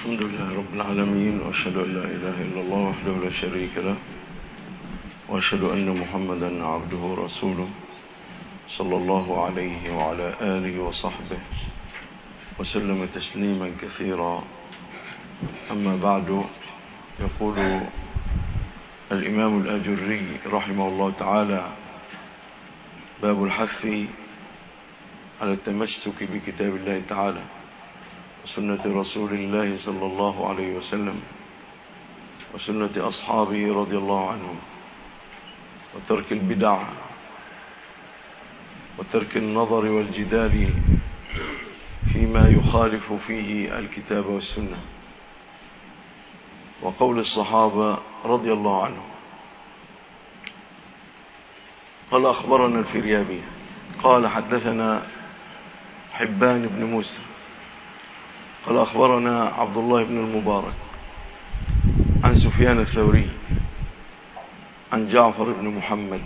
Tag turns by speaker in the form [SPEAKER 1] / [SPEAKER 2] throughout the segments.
[SPEAKER 1] الحمد لله رب العالمين، وأشهد أن لا إله إلا الله وحده لا شريك له، وأشهد أن محمدا عبده ورسوله صلى الله عليه وعلى آله وصحبه وسلم تسليما كثيرا. أما بعد، يقول الإمام الآجري رحمه الله تعالى: باب الحث على التمسك بكتاب الله تعالى وسنة رسول الله صلى الله عليه وسلم وسنة أصحابه رضي الله عنهم، وترك البدع وترك النظر والجدال فيما يخالف فيه الكتاب والسنة، وقول الصحابة رضي الله عنهم. قال: أخبرنا الفريابي قال: حدثنا حبان بن موسى قال: أخبرنا عبد الله بن المبارك عن سفيان الثوري عن جعفر بن محمد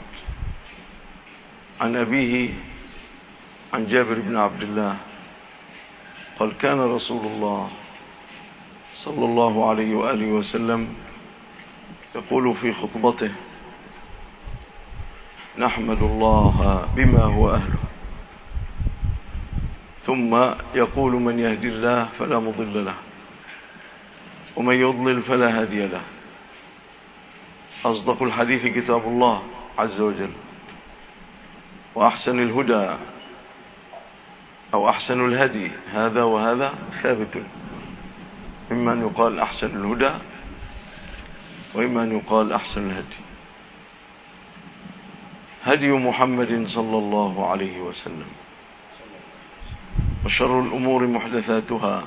[SPEAKER 1] عن أبيه عن جابر بن عبد الله قال: كان رسول الله صلى الله عليه وآله وسلم يقول في خطبته: نحمد الله بما هو أهله، ثم يقول: من يهدي الله فلا مضل له، ومن يضلل فلا هادي له. أصدق الحديث كتاب الله عز وجل، وأحسن الهدى أو أحسن الهدي هذا وهذا ثابت، إما أن يقال أحسن الهدى وإما أن يقال أحسن الهدي. هدي محمد صلى الله عليه وسلم، وشر الأمور محدثاتها،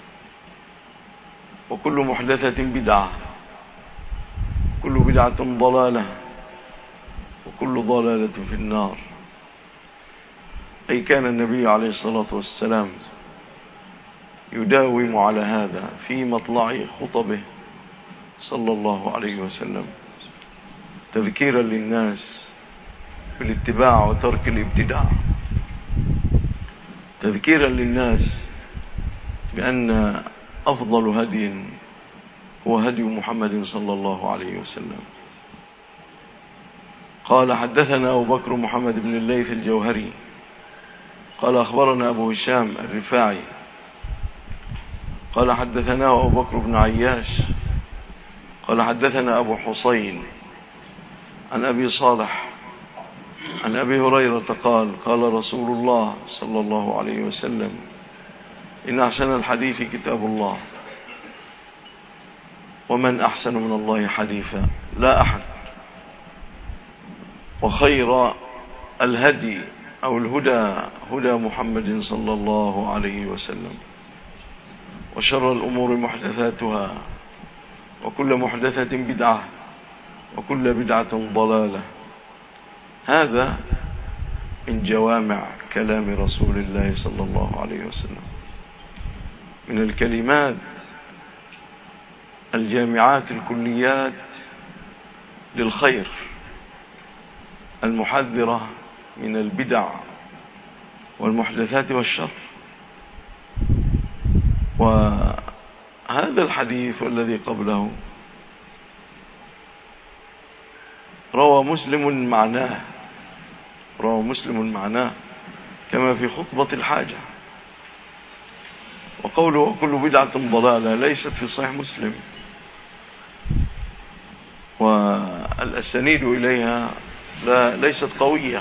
[SPEAKER 1] وكل محدثة بدعة، وكل بدعة ضلالة، وكل ضلالة في النار. أي كان النبي عليه الصلاة والسلام يداوم على هذا في مطلع خطبه صلى الله عليه وسلم، تذكيرا للناس بالاتباع وترك الابتداع، تذكيرا للناس بأن أفضل هدي هو هدي محمد صلى الله عليه وسلم. قال: حدثنا أبو بكر محمد بن الليث الجوهري قال: أخبرنا أبو هشام الرفاعي قال: حدثنا أبو بكر بن عياش قال: حدثنا أبو حسين عن أبي صالح عن أبي هريرة قال: قال رسول الله صلى الله عليه وسلم: إن أحسن الحديث كتاب الله، ومن أحسن من الله حديثا لا أحد، وخير الهدي أو الهدى هدى محمد صلى الله عليه وسلم، وشر الأمور محدثاتها، وكل محدثة بدعة، وكل بدعة ضلالة. هذا من جوامع كلام رسول الله صلى الله عليه وسلم، من الكلمات الجامعات الكليات للخير، المحذرة من البدع والمحدثات والشر. وهذا الحديث والذي قبله روى مسلم معناه كما في خطبة الحاجة. وقوله كل بدعة ضلالة ليست في صحيح مسلم، والأسانيد إليها ليست قوية.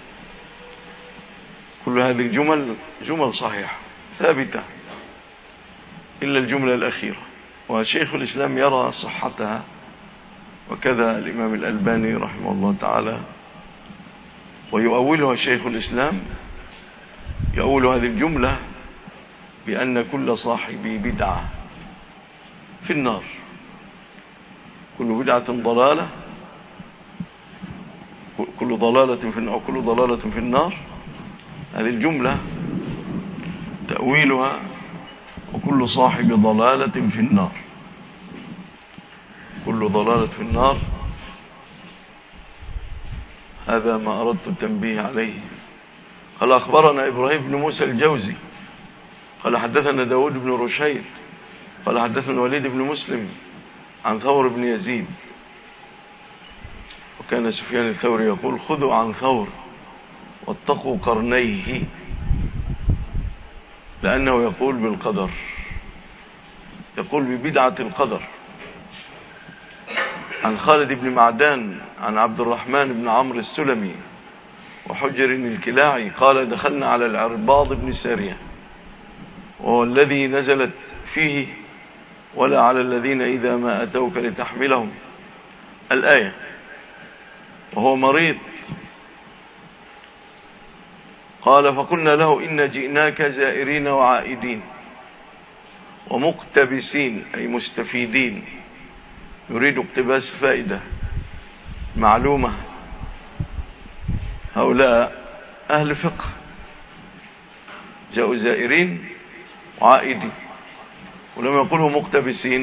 [SPEAKER 1] كل هذه جمل صحيحة ثابتة إلا الجملة الأخيرة، وشيخ الإسلام يرى صحتها، وكذا الإمام الألباني رحمه الله تعالى. ويؤولها شيخ الإسلام، يؤول هذه الجملة بأن كل صاحب بدعة في النار، كل بدعة ضلالة، كل ضلالة في النار، أو كل ضلالة في النار. هذه الجملة تأويلها وكل صاحب ضلالة في النار، كل ضلالة في النار. هذا ما أردت التنبيه عليه. قال: أخبرنا إبراهيم بن موسى الجوزي قال: حدثنا داود بن رشيد قال حدثنا الوليد بن مسلم عن ثور بن يزيد، وكان سفيان الثوري يقول خذوا عن ثور واتقوا قرنيه، لأنه يقول بالقدر، يقول ببدعة القدر. عن خالد بن معدان عن عبد الرحمن بن عمرو السلمي وحجر الكلاعي قال دخلنا على العرباض بن سارية، وهو الذي نزلت فيه ولا على الذين إذا ما أتوك لتحملهم الآية، وهو مريض. قال فقلنا له إن جئناك زائرين وعائدين ومقتبسين، أي مستفيدين، يريد اقتباس فائدة معلومة. هؤلاء أهل فقه جاءوا زائرين وعائدين، ولما يقولوا مقتبسين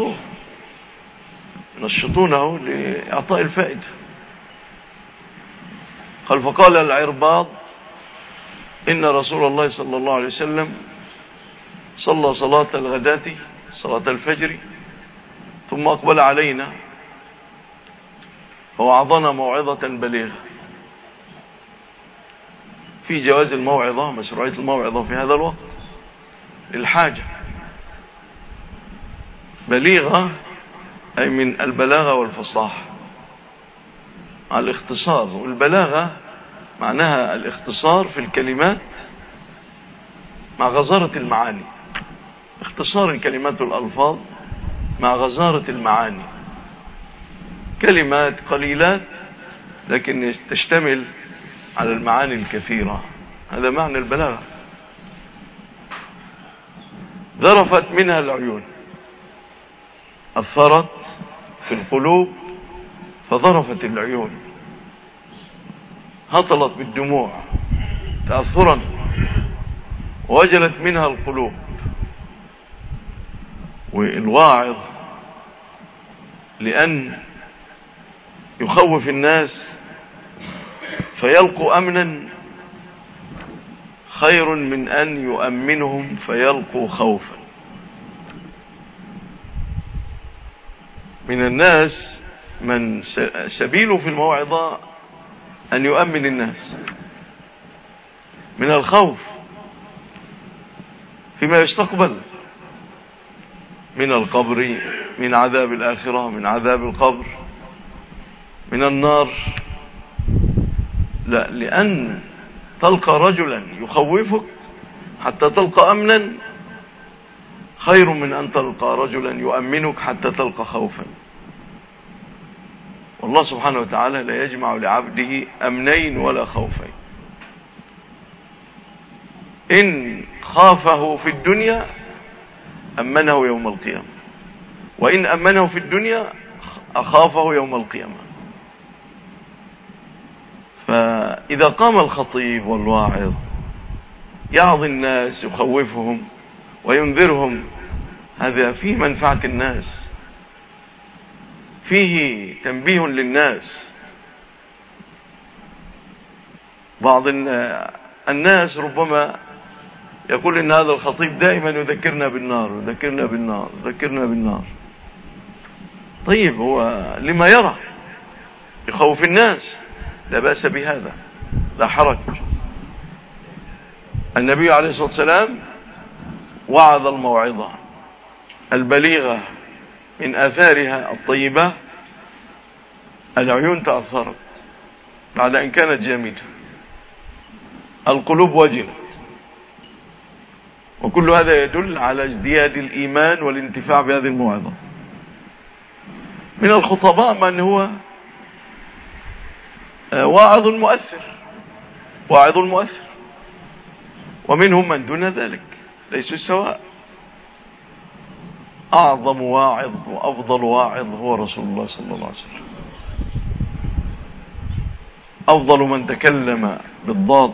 [SPEAKER 1] ينشطونه لإعطاء الفائدة. قال فقال العرباض إن رسول الله صلى الله عليه وسلم صلى صلاة الغداة صلاة الفجر ثم أقبل علينا فوعظنا موعظة بليغة. في جواز الموعظة، مشروعية الموعظة في هذا الوقت للحاجة. بليغة أي من البلاغة والفصاحة على الاختصار، والبلاغة معناها الاختصار في الكلمات مع غزارة المعاني، اختصار الكلمات والألفاظ مع غزارة المعاني، كلمات قليلات لكن تشتمل على المعاني الكثيرة، هذا معنى البلاغة. ذرفت منها العيون، أثرت في القلوب فذرفت العيون، هطلت بالدموع تأثرا، وجلت منها القلوب. والواعظ لأن يخوف الناس فيلقوا أمنا خير من أن يؤمنهم فيلقوا خوفا. من الناس من سبيله في الموعظة أن يؤمن الناس من الخوف فيما يستقبل من القبر، من عذاب الآخرة، من عذاب القبر، من النار. لا، لأن تلقى رجلا يخوفك حتى تلقى أمنا خير من أن تلقى رجلا يؤمنك حتى تلقى خوفا. والله سبحانه وتعالى لا يجمع لعبده أمنين ولا خوفين. إن خافه في الدنيا أمنه يوم القيامة، وإن أمنه في الدنيا أخافه يوم القيامة. فإذا قام الخطيب والواعظ يعظ الناس يخوفهم وينذرهم، هذا فيه منفعة الناس، فيه تنبيه للناس. بعض الناس ربما يقول إن هذا الخطيب دائما يذكرنا بالنار يذكرنا بالنار يذكرنا بالنار. طيب، هو لما يرى يخوف الناس، لا بأس بهذا، لا حرج. النبي عليه الصلاة والسلام وعظ الموعظة البليغة، من آثارها الطيبة العيون تأثرت بعد أن كانت جامدة، القلوب وجلت، وكل هذا يدل على ازدياد الإيمان والانتفاع بهذه الموعظة. من الخطباء من هو واعظ مؤثر، ومنهم من دون ذلك ليسوا سواء. أعظم واعظ وأفضل واعظ هو رسول الله صلى الله عليه وسلم، أفضل من تكلم بالضاد،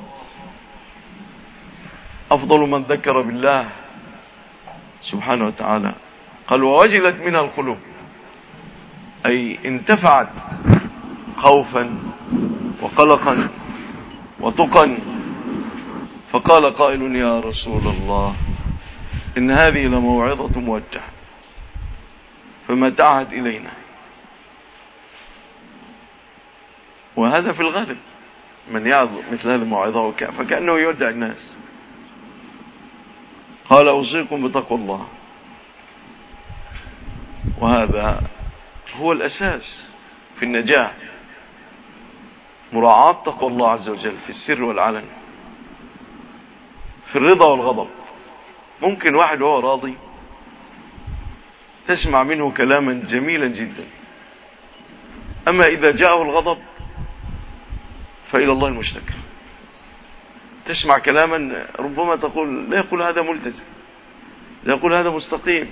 [SPEAKER 1] أفضل من ذكر بالله سبحانه وتعالى. قال ووجلت منها القلوب، أي انتفعت خوفا وقلقا وتقا. فقال قائل يا رسول الله إن هذه لموعظة موجهة فما تعهد إلينا. وهذا في الغالب من يعظ مثل هذه الموعظة فكأنه يودع الناس. قال أوصيكم بتقوى الله، وهذا هو الأساس في النجاة، مراعاة تقوى الله عز وجل في السر والعلن، في الرضا والغضب. ممكن واحد وهو راضي تسمع منه كلاما جميلا جدا، أما إذا جاءه الغضب فإلى الله المشتكى. تسمع كلاما ربما تقول لا يقول هذا ملتزم، لا يقول هذا مستقيم.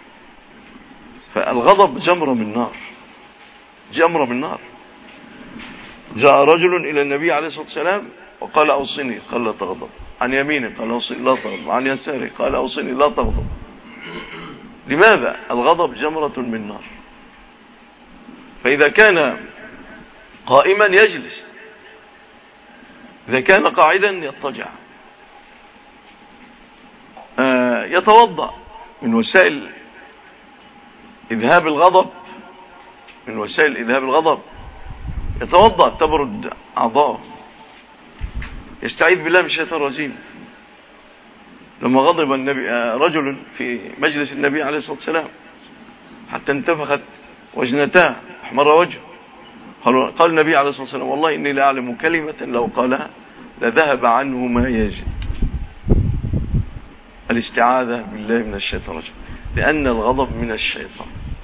[SPEAKER 1] فالغضب جمرة من نار، جمرة من نار. جاء رجل إلى النبي عليه الصلاة والسلام وقال أوصني، قال لا تغضب. عن يمينه قال أوصني لا تغضب. عن يساره قال أوصني لا تغضب. لماذا؟ الغضب جمرة من نار. فإذا كان قائما يجلس، إذا كان قاعدا يضطجع، يتوضأ. من وسائل إذهاب الغضب، من وسائل إذهاب الغضب يتوضأ، تبرد أعضاءه، يستعيذ بالله من الشيطان الرجيم. لما غضب النبي رجل في مجلس النبي عليه الصلاة والسلام حتى انتفخت وجنتاه، احمر وجهه، قال النبي عليه الصلاة والسلام والله إني لأعلم كلمة لو قالها لذهب عنه ما يجد. الاستعاذة بالله من الشيطان الرجيم، لأن الغضب من الشيطان.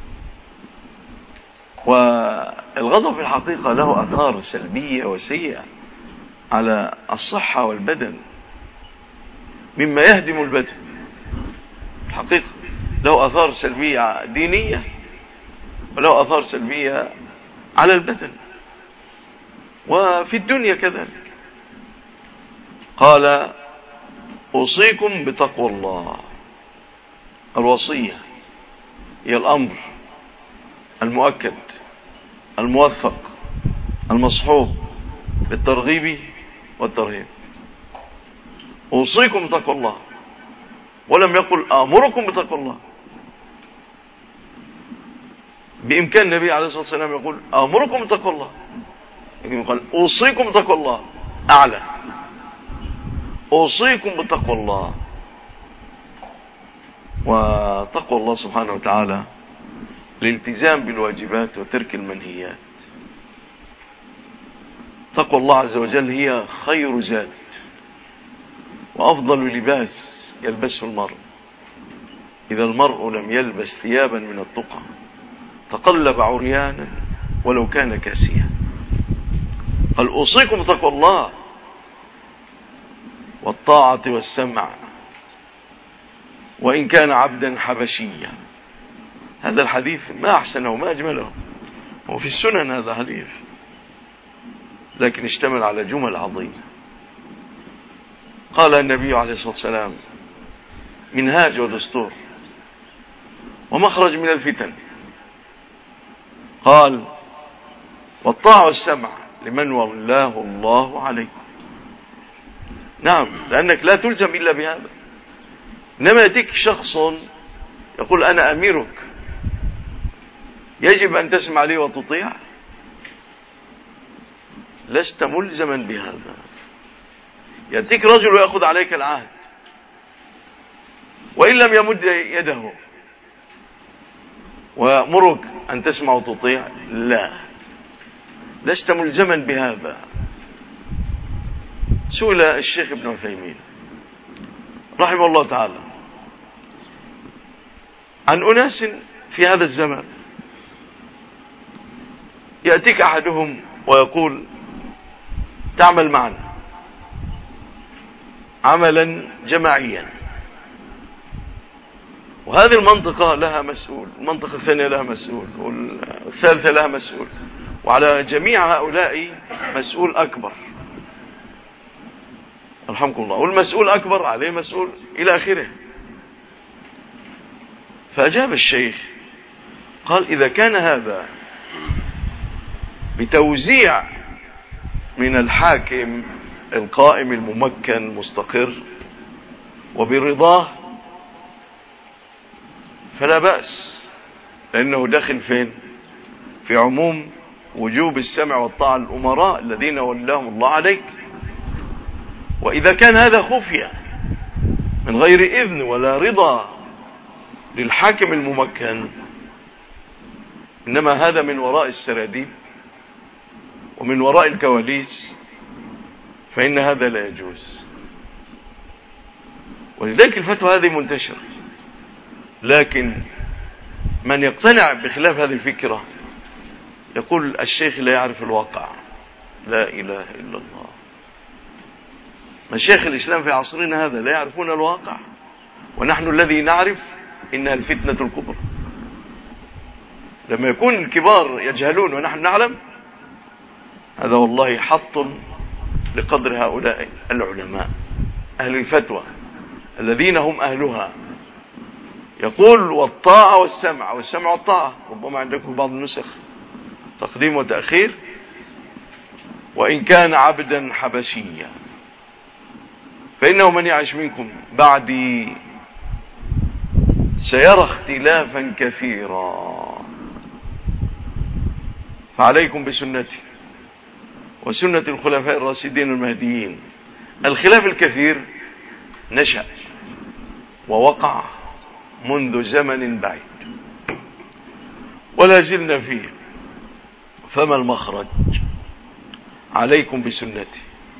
[SPEAKER 1] والغضب في الحقيقة له آثار سلبية وسيئة على الصحة والبدن، مما يهدم البدن. الحقيقة له آثار سلبية دينية وله آثار سلبية على البدن وفي الدنيا كذلك. قال أوصيكم بتقوى الله. الوصية هي الأمر المؤكد الموثق المصحوب بالترغيب والترهيب. أوصيكم بتقوى الله، ولم يقل آمركم بتقوى الله. بإمكان النبي عليه الصلاة والسلام يقول آمركم بتقوى الله، لكن قال أوصيكم بتقوى الله، أعلى. أوصيكم بتقوى الله. وتقوى الله سبحانه وتعالى الالتزام بالواجبات وترك المنهيات. تقوى الله عز وجل هي خير زاد وأفضل لباس يلبسه المرء. إذا المرء لم يلبس ثيابا من التقى تقلب عريانا ولو كان كاسيا. قال أوصيكم بتقوى الله والطاعة والسمع وإن كان عبدا حبشيا. هذا الحديث ما أحسنه وما أجمله، وفي السنن هذا حديث، لكن اشتمل على جمل عظيمة. قال النبي عليه الصلاة والسلام منهاج ودستور ومخرج من الفتن. قال والطاعة والسمع لمن ولاه الله عليه. نعم، لأنك لا تلزم إلا بهذا. إنما يأتيك شخص يقول أنا أميرك، يجب أن تسمع لي وتطيع، لست ملزما بهذا. يأتيك رجل ويأخذ عليك العهد وإن لم يمد يده ويأمرك أن تسمع وتطيع، لا، لست ملزما بهذا. سئل الشيخ ابن عثيمين رحمه الله تعالى عن أناس في هذا الزمان يأتيك أحدهم ويقول تعمل معنا عملا جماعيا، وهذه المنطقة لها مسؤول، المنطقة الثانية لها مسؤول، والثالثة لها مسؤول، وعلى جميع هؤلاء مسؤول أكبر رحمكم الله، والمسؤول أكبر عليه مسؤول إلى آخره. فأجاب الشيخ قال إذا كان هذا بتوزيع من الحاكم القائم الممكن المستقر وبرضاه فلا بأس، لأنه داخل فين؟ في عموم وجوب السمع والطاعة للأمراء الذين ولاهم الله عليك. وإذا كان هذا خفية من غير إذن ولا رضا للحاكم الممكن، إنما هذا من وراء السراديب ومن وراء الكواليس، فإن هذا لا يجوز. ولذلك الفتوى هذه منتشرة، لكن من يقتنع بخلاف هذه الفكرة يقول الشيخ لا يعرف الواقع. لا إله إلا الله. مشايخ الإسلام في عصرنا هذا لا يعرفون الواقع، ونحن الذي نعرف إنها الفتنة الكبرى. لما يكون الكبار يجهلون ونحن نعلم، هذا والله حط لقدر هؤلاء العلماء أهل الفتوى الذين هم أهلها. يقول والطاعة والسمع، والسمع والطاعة ربما عندكم بعض النسخ تقديم وتأخير، وإن كان عبدا حبشيا، فإنه من يعش منكم بعدي سيرى اختلافا كثيرا، فعليكم بسنتي وسنة الخلفاء الراشدين المهديين. الخلاف الكثير نشأ ووقع منذ زمن بعيد ولا زلنا فيه، فما المخرج؟ عليكم بسنتي،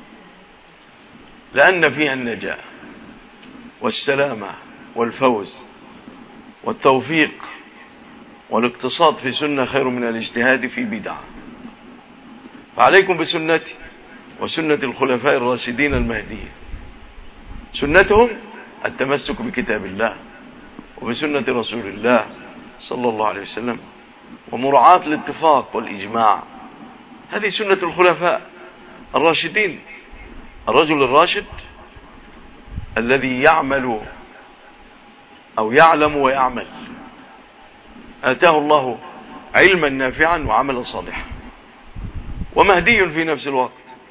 [SPEAKER 1] لأن فيها النجاة والسلامة والفوز والتوفيق، والاقتصاد في سنة خير من الاجتهاد في بدعة. فعليكم بسنتي وسنة الخلفاء الراشدين المهديين. سنتهم التمسك بكتاب الله وبسنة رسول الله صلى الله عليه وسلم، ومراعاة الاتفاق والإجماع. هذه سنة الخلفاء الراشدين. الرجل الراشد الذي يعمل أو يعلم ويعمل، آتاه الله علما نافعا وعملا صالحا، ومهدي في نفس الوقت،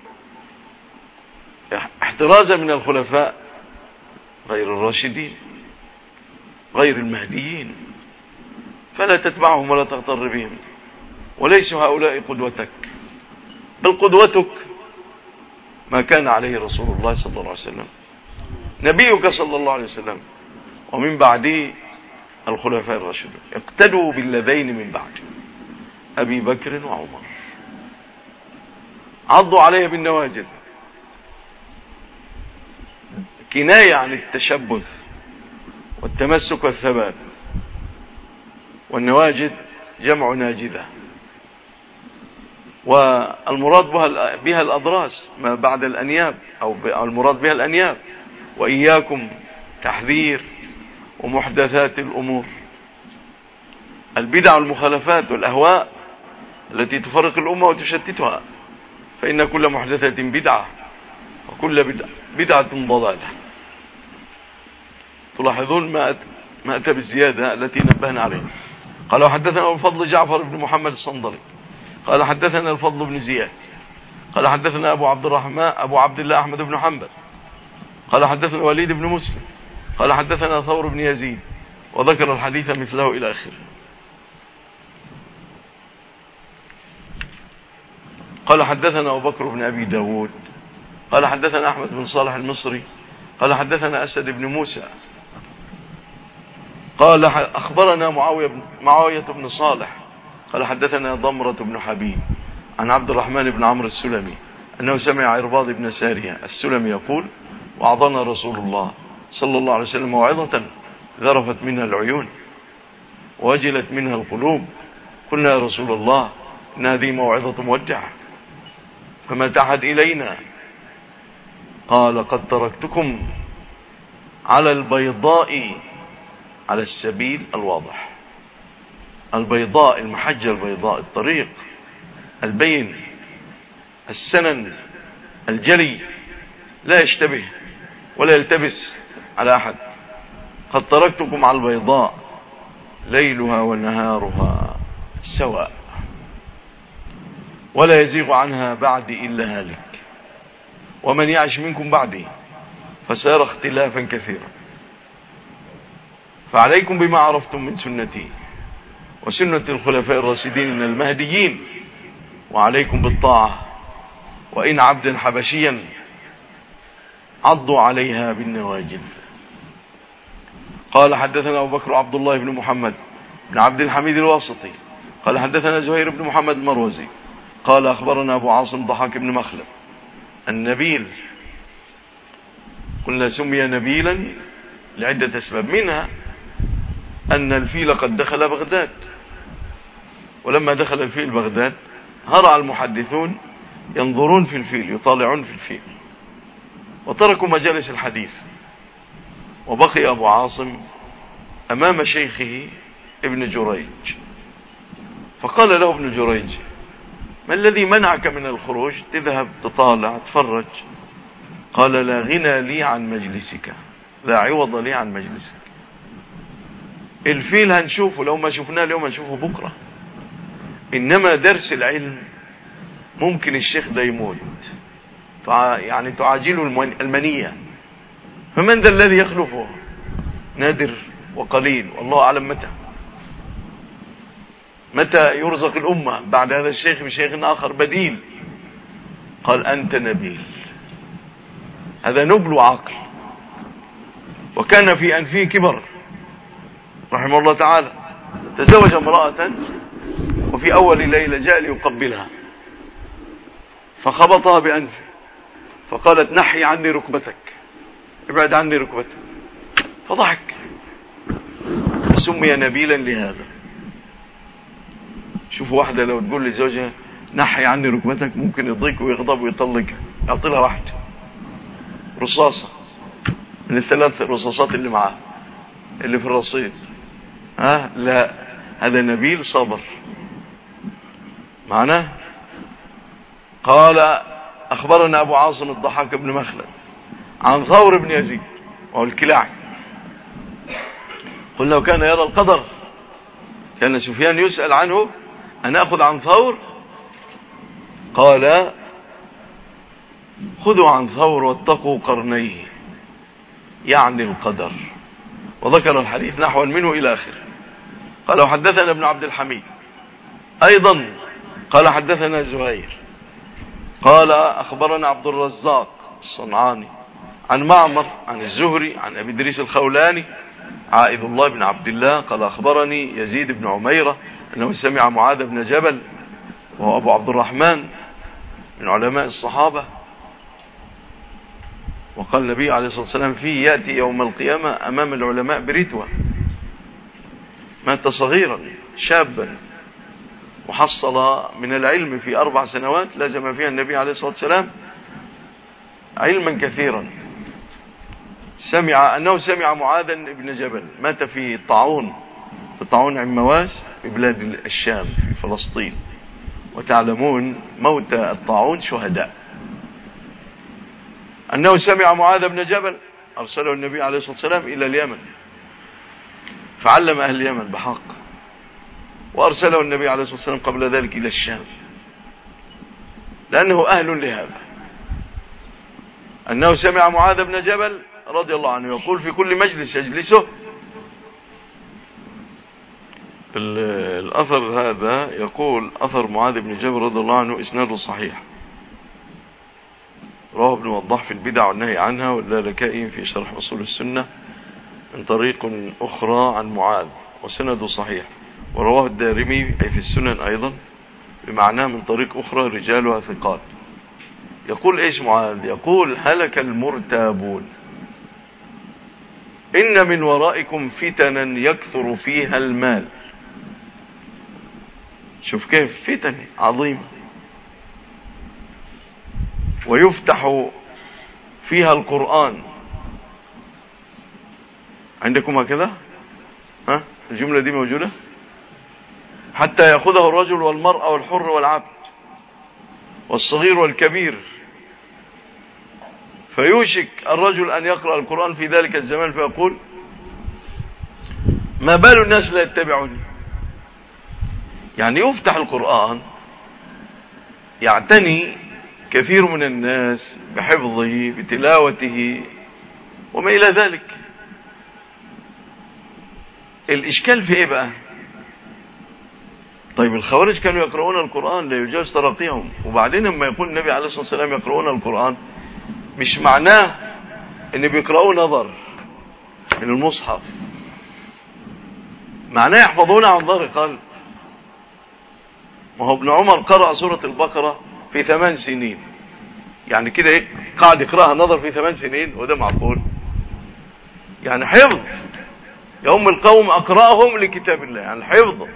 [SPEAKER 1] احترازا من الخلفاء غير الراشدين غير المهديين، فلا تتبعهم ولا تغتر بهم، وليسوا هؤلاء قدوتك، بل قدوتك ما كان عليه رسول الله صلى الله عليه وسلم، نبيك صلى الله عليه وسلم، ومن بعده الخلفاء الراشدون. اقتدوا بالذين من بعد أبي بكر وعمر، عضوا عليه بالنواجذ، كناية عن التشبث والتمسك والثبات. والنواجذ جمع ناجذة، والمراد بها الأضراس ما بعد الأنياب، أو المراد بها الأنياب. وإياكم تحذير ومحدثات الأمور، البدع والمخالفات والأهواء التي تفرق الأمة وتشتتها، فإن كل محدثة بدعة وكل بدعة ضلالة. تلاحظون ما أتى بالزيادة التي نبهنا عليها. قال حدثنا الفضل جعفر بن محمد الصندلي قال حدثنا الفضل بن زياد قال حدثنا أبو عبد الله أحمد بن حنبل قال حدثنا وليد بن مسلم قال حدثنا ثور بن يزيد، وذكر الحديث مثله إلى آخره. قال حدثنا أبو بكر بن أبي داود قال حدثنا أحمد بن صالح المصري قال حدثنا أسد بن موسى قال أخبرنا معاوية بن صالح قال حدثنا ضمرة بن حبيب عن عبد الرحمن بن عمرو السلمي أنه سمع عرباض بن سارية السلمي يقول: وعظنا رسول الله صلى الله عليه وسلم موعظة ذرفت منها العيون ووجلت منها القلوب، قلنا يا رسول الله إن هذه موعظة مودعة، فما تعهد إلينا؟ قال: قد تركتكم على البيضاء، على السبيل الواضح. البيضاء، المحجة البيضاء، الطريق البين السنن الجلي، لا يشتبه ولا يلتبس على أحد. قد تركتكم على البيضاء ليلها ونهارها سواء، ولا يزيغ عنها بعدي إلا هالك، ومن يعش منكم بعدي فسيرى اختلافا كثيرا. فعليكم بما عرفتم من سنتي وسنة الخلفاء الراشدين المهديين، وعليكم بالطاعة، وإن عبدا حبشيا عضوا عليها بالنواجذ. قال حدثنا أبو بكر عبد الله بن محمد بن عبد الحميد الواسطي قال حدثنا زهير بن محمد المروزي قال أخبرنا أبو عاصم ضحاك بن مخلد النبيل. قلنا سمي نبيلا لعدة أسباب، منها أن الفيل قد دخل بغداد، ولما دخل الفيل بغداد هرع المحدثون ينظرون في الفيل، يطالعون في الفيل، وتركوا مجالس الحديث، وبقي أبو عاصم أمام شيخه ابن جريج، فقال له ابن جريج: ما الذي منعك من الخروج تذهب تطالع تفرج؟ قال: لا غنى لي عن مجلسك، لا عوض لي عن مجلسك. الفيل هنشوفه، لو ما شفناه اليوم هنشوفه بكرة، إنما درس العلم ممكن الشيخ ده يموت، يعني تعاجله المنية، فمن ذا الذي يخلفه؟ نادر وقليل، والله أعلم متى يرزق الأمة بعد هذا الشيخ بشيخ آخر بديل. قال: أنت نبيل. هذا نبل وعقل، وكان في أنفه كبر رحمه الله تعالى. تزوج امرأة، وفي أول ليلة جاء ليقبلها فخبطها بأنفه، فقالت: نحي عني ركبتك، ابعد عني ركبتك، فضحك، فسمي نبيلا لهذا. شوفوا واحدة لو تقول لزوجها نحي عني ركبتك ممكن يضيق ويغضب ويطلقها، يعطي لها واحدة رصاصة من الثلاث رصاصات اللي معاه اللي في الرصيد. لا، هذا نبيل صبر معناه. قال: أخبرنا أبو عاصم الضحاك بن مخلد عن ثور بن يزيد وهو الكلاعي. قل لو كان يرى القدر كان سفيان يسأل عنه أن أخذ عن ثور، قال: خذوا عن ثور واتقوا قرنيه، يعني القدر، وذكر الحديث نحوا منه إلى آخره. قال: وحدثنا ابن عبد الحميد أيضا قال حدثنا زهير قال أخبرنا عبد الرزاق الصنعاني عن معمر عن الزهري عن أبي إدريس الخولاني عائذ الله بن عبد الله قال أخبرني يزيد بن عميرة أنه سمع معاذ بن جبل وهو أبو عبد الرحمن من علماء الصحابة، وقال النبي عليه الصلاة والسلام فيه: يأتي يوم القيامة أمام العلماء برتوة. مات صغيرا شابا وحصل من العلم في 4 سنوات لازم فيها النبي عليه الصلاة والسلام علما كثيرا. أنه سمع معاذا بن جبل مات في طاعون عمواس في بلاد الشام في فلسطين، وتعلمون موت الطاعون شهداء. أنه سمع معاذ بن جبل أرسله النبي عليه الصلاة والسلام إلى اليمن فعلم أهل اليمن بحق، وأرسله النبي عليه الصلاة والسلام قبل ذلك إلى الشام لأنه أهل لهذا. أنه سمع معاذ بن جبل رضي الله عنه يقول في كل مجلس يجلسه. الأثر هذا يقول أثر معاذ بن جبل رضي الله عنه إسناده صحيح، رواه ابن وضاح في البدع والنهي عنها واللالكائي في شرح أصول السنة من طريق أخرى عن معاذ وسنده صحيح، ورواه الدارمي أي في السنن أيضا بمعناه من طريق أخرى رجالها ثقات. يقول إيش معاذ؟ يقول: هلك المرتابون، إن من ورائكم فتنا يكثر فيها المال. شوف كيف فتن عظيمة، ويفتح فيها القرآن. عندكم هكذا؟ الجملة دي موجودة؟ حتى يأخذه الرجل والمرأة والحر والعبد والصغير والكبير، فيوشك الرجل أن يقرأ القرآن في ذلك الزمان فيقول: ما بال الناس لا يتبعوني. يعني يفتح القرآن يعتني كثير من الناس بحفظه بتلاوته وما إلى ذلك، الإشكال في إيه بقى؟ طيب الخوارج كانوا يقرؤون القرآن لا يجاوز تراقيهم، وبعدين لما يقول النبي عليه الصلاة والسلام يقرؤون القرآن مش معناه إن بيقرؤوا نظر من المصحف، معناه يحفظون عن ظهر قلب. ما هو ابن عمر قرأ سورة البقرة في 8 سنين، يعني كده ايه قاعد يقرأها نظر في 8 سنين، وده معقول؟ يعني حفظ يوم القوم أقرأهم لكتاب الله، يعني حفظ.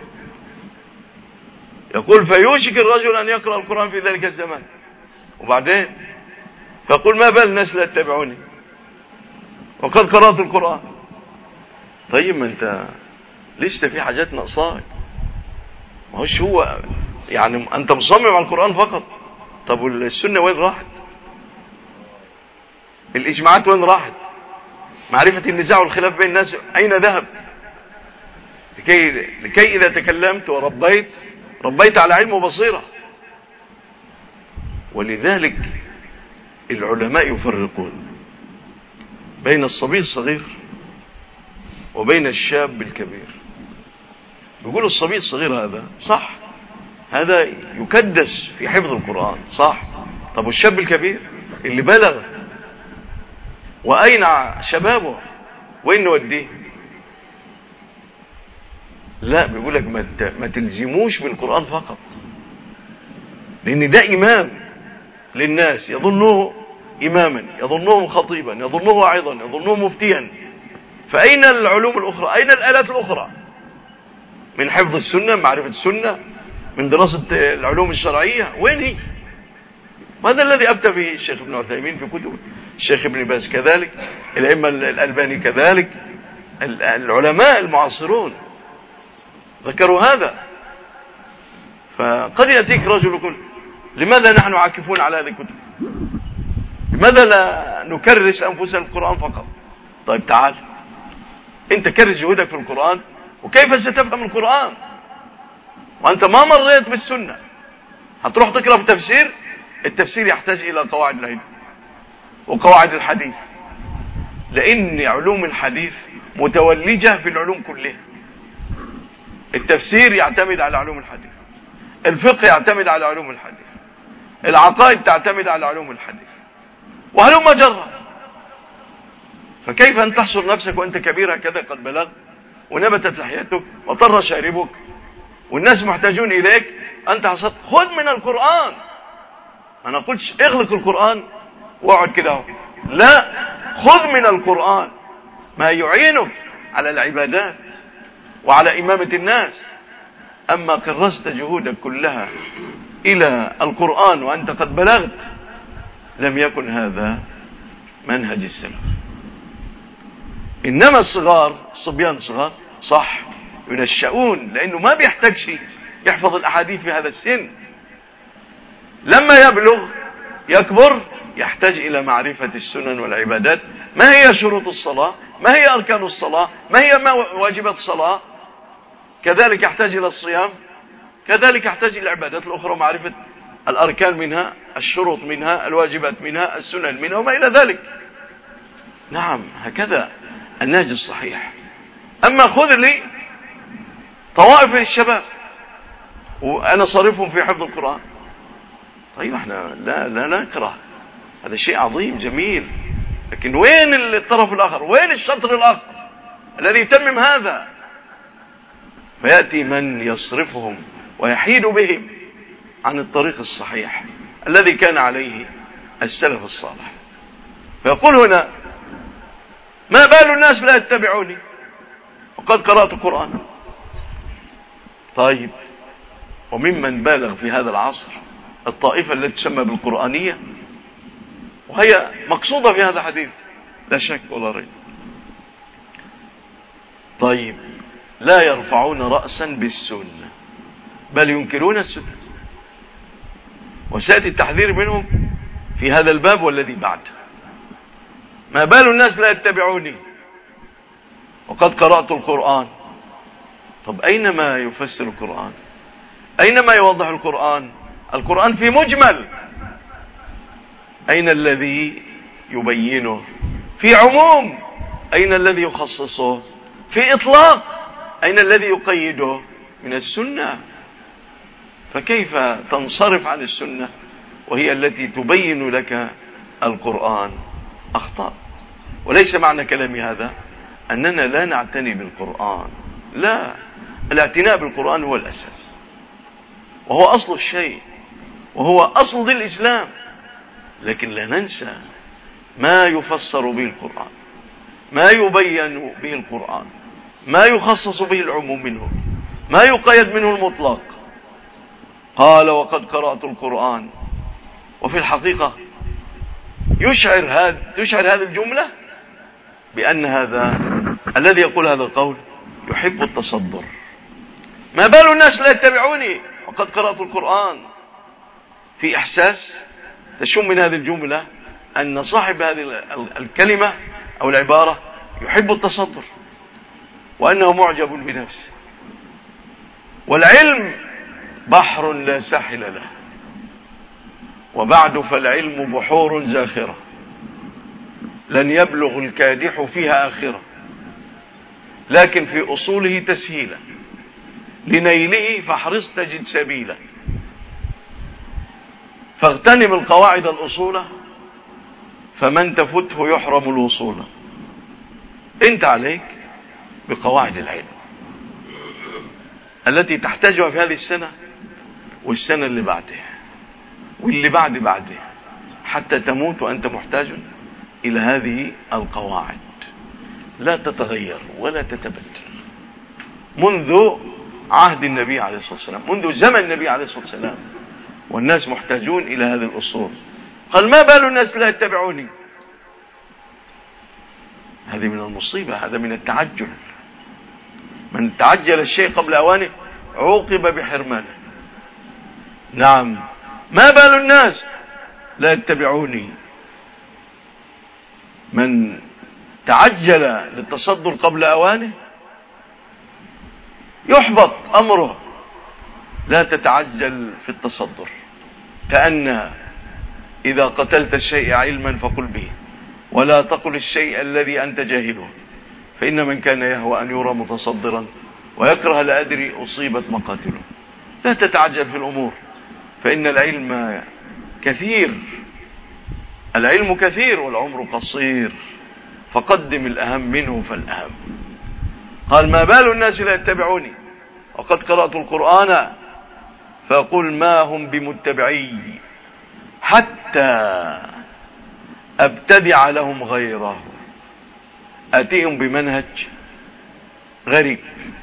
[SPEAKER 1] يقول فيوشك الرجل أن يقرأ القرآن في ذلك الزمان، وبعدين فيقول ما بال الناس لا يتبعوني وقد قرأت القرآن. طيب ما انت لسه في حاجات ناقصاك، ما هوش هو يعني انت مصمم على القرآن فقط. طب والسنة وين راحت؟ الإجماعات وين راحت؟ معرفة النزاع والخلاف بين الناس أين ذهب؟ لكي إذا تكلمت ربيت على علم وبصيرة. ولذلك العلماء يفرقون بين الصبي الصغير وبين الشاب الكبير. يقول الصبي الصغير هذا صح، هذا يكدس في حفظ القرآن صح. طب والشاب الكبير اللي بلغ وأين شبابه وين نوديه؟ لا، بيقول لك ما تلزموش بالقرآن فقط، لأن ده إمام للناس، يظنوه إماما، يظنوه خطيبا، يظنوه واعظا، يظنوه مفتيا. فأين العلوم الأخرى؟ أين الآلات الأخرى من حفظ السنة، معرفة السنة، من دراسة العلوم الشرعية؟ وين هي؟ وهذا الذي أفتى به الشيخ ابن عثيمين في كتبه، الشيخ ابن باز كذلك، الأئمة الألباني كذلك، العلماء المعاصرون ذكروا هذا. فقد يأتيك رجل يقول لماذا نحن عاكفون على هذه الكتب؟ لماذا لا نكرس أنفسنا في القرآن فقط؟ طيب تعال انت كرس جهودك في القرآن، وكيف ستفهم القرآن وأنت ما مريت بالسنة؟ هتروح تقرأ في تفسير؟ التفسير يحتاج إلى قواعد العلم وقواعد الحديث، لأن علوم الحديث متولجة في العلوم كلها. التفسير يعتمد على علوم الحديث، الفقه يعتمد على علوم الحديث، العقائد تعتمد على علوم الحديث، وهلم جرا. فكيف أن تحصر نفسك وأنت كبير هكذا قد بلغت ونبتت لحيتك وطر شاربك والناس محتاجون إليك، أنت حصلت؟ خذ من القرآن. أنا قلتش اغلق القرآن واقعد كده، لا، خذ من القرآن ما يعينك على العبادات وعلى إمامة الناس. أما كرست جهودك كلها إلى القرآن وأنت قد بلغت، لم يكن هذا منهج السلف. إنما الصبيان الصغار صح ينشؤون، لأنه ما بيحتاج شيء يحفظ الأحاديث في هذا السن. لما يبلغ يكبر يحتاج إلى معرفة السنن والعبادات، ما هي شروط الصلاة، ما هي أركان الصلاة، ما هي واجبات الصلاة. كذلك يحتاج إلى الصيام، كذلك يحتاج إلى العبادات الأخرى، معرفة الأركان منها، الشروط منها، الواجبات منها، السنن منها، وما إلى ذلك. نعم، هكذا النهج الصحيح. أما خذ لي طوائف الشباب وأنا صارفهم في حفظ القرآن، طيب احنا لا نكره، هذا شيء عظيم جميل، لكن وين الطرف الآخر؟ وين الشطر الآخر الذي يتمم هذا؟ فيأتي من يصرفهم ويحيد بهم عن الطريق الصحيح الذي كان عليه السلف الصالح. فيقول هنا ما بال الناس لا يتبعوني وقد قرأت القرآن. طيب وممن بالغ في هذا العصر الطائفة التي تسمى بالقرآنية، وهي مقصودة في هذا الحديث لا شك ولا ريب. طيب لا يرفعون رأسا بالسنة بل ينكرون السنة، وسيأتي التحذير منهم في هذا الباب والذي بعده. ما بال الناس لا يتبعوني وقد قرأت القرآن. طب أين ما يفسر القرآن؟ أين ما يوضح القرآن؟ القرآن في مجمل، أين الذي يبينه؟ في عموم، أين الذي يخصصه؟ في إطلاق، أين الذي يقيده؟ من السنة. فكيف تنصرف عن السنة وهي التي تبين لك القرآن؟ أخطأ. وليس معنى كلامي هذا أننا لا نعتني بالقرآن، لا، الاعتناء بالقرآن هو الأساس، وهو أصل الشيء، وهو أصل الإسلام. لكن لا ننسى ما يفسر به القرآن، ما يبين به القرآن، ما يخصص به العموم منه، ما يقيد منه المطلق. قال وقد قرأت القرآن، وفي الحقيقة تشعر هذه الجملة بأن هذا الذي يقول هذا القول يحب التصدر. ما بال الناس لا يتبعوني وقد قرأت القرآن؟ في إحساس تشم من هذه الجملة أن صاحب هذه الكلمة أو العبارة يحب التصدر، وأنه معجب بنفسه. والعلم بحر لا ساحل له، وبعد فالعلم بحور زاخرة لن يبلغ الكادح فيها آخرة، لكن في أصوله تسهيلا، لنيله فاحرص تجد سبيلا. فاغتنم القواعد الأصولة، فمن تفته يحرم الوصول. انت عليك بقواعد العلم التي تحتاجها في هذه السنة والسنة اللي بعدها واللي بعدها، حتى تموت وأنت محتاج إلى هذه القواعد، لا تتغير ولا تتبدل منذ عهد النبي عليه الصلاة والسلام، منذ زمن النبي عليه الصلاة والسلام، والناس محتاجون إلى هذه الأصول. قال ما بال الناس لا يتبعوني؟ هذه من المصيبة، هذا من التعجل. من تعجل الشيء قبل أوانه عوقب بحرمانه. نعم، ما بال الناس لا يتبعوني؟ من تعجل للتصدر قبل أوانه يحبط أمره. لا تتعجل في التصدر، كأن إذا قتلت الشيء علما فقل به، ولا تقل الشيء الذي أنت جاهله، فإن من كان يهوى أن يرى متصدرا ويكره لأدري أصيبت مقاتله. لا تتعجل في الأمور، فإن العلم كثير، العلم كثير والعمر قصير، فقدم الأهم منه فالأهم. قال ما بال الناس لا يتبعوني وقد قرأت القرآن، فأقول ما هم بمتبعي حتى أبتدع لهم غيره. أتيهم بمنهج غريب،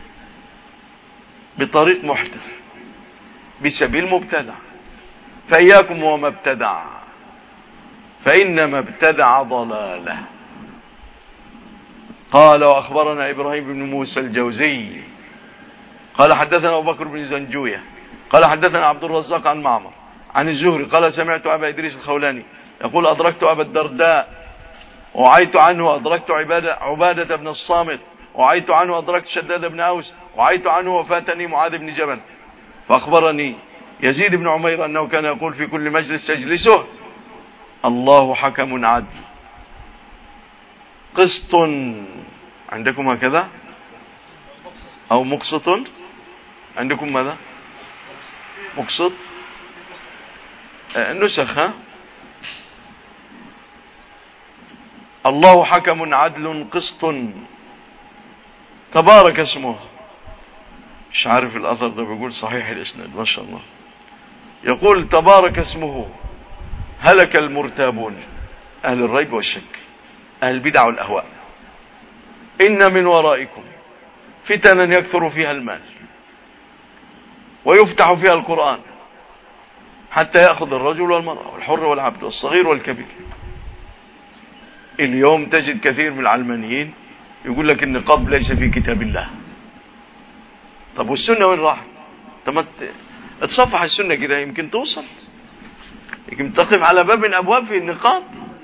[SPEAKER 1] بطريق محدث، بسبيل مبتدع، فإياكم وما ابتدع، فإنما ابتدع ضلاله. قال وأخبرنا إبراهيم بن موسى الجوزي قال حدثنا أبو بكر بن زنجوية قال حدثنا عبد الرزاق عن معمر عن الزهري قال سمعت أبا إدريس الخولاني يقول أدركت أبا الدرداء وعيت عنه، أدركت عبادة بن الصامت وعيت عنه، أدركت شداد بن أوس وعيت عنه، وفاتني معاذ بن جبل. فأخبرني يزيد بن عمير أنه كان يقول في كل مجلس تجلسه الله حكم عدل قسط. عندكم هكذا أو مقسط؟ عندكم ماذا؟ مقسط نسخة. الله حكم عدل قسط تبارك اسمه. مش عارف الأثر ده بيقول صحيح الإسناد، ما شاء الله. يقول تبارك اسمه هلك المرتابون، أهل الريب والشك، أهل البدع والأهواء. إن من ورائكم فتنا يكثر فيها المال ويفتح فيها القرآن حتى يأخذ الرجل والمرأة والحر والعبد والصغير والكبير. اليوم تجد كثير من العلمانيين يقول لك النقاب ليس في كتاب الله. طب والسنة وين راحت؟ طب اتصفح السنة كده يمكن توصل، يمكن تقف على باب من أبواب في النقاب.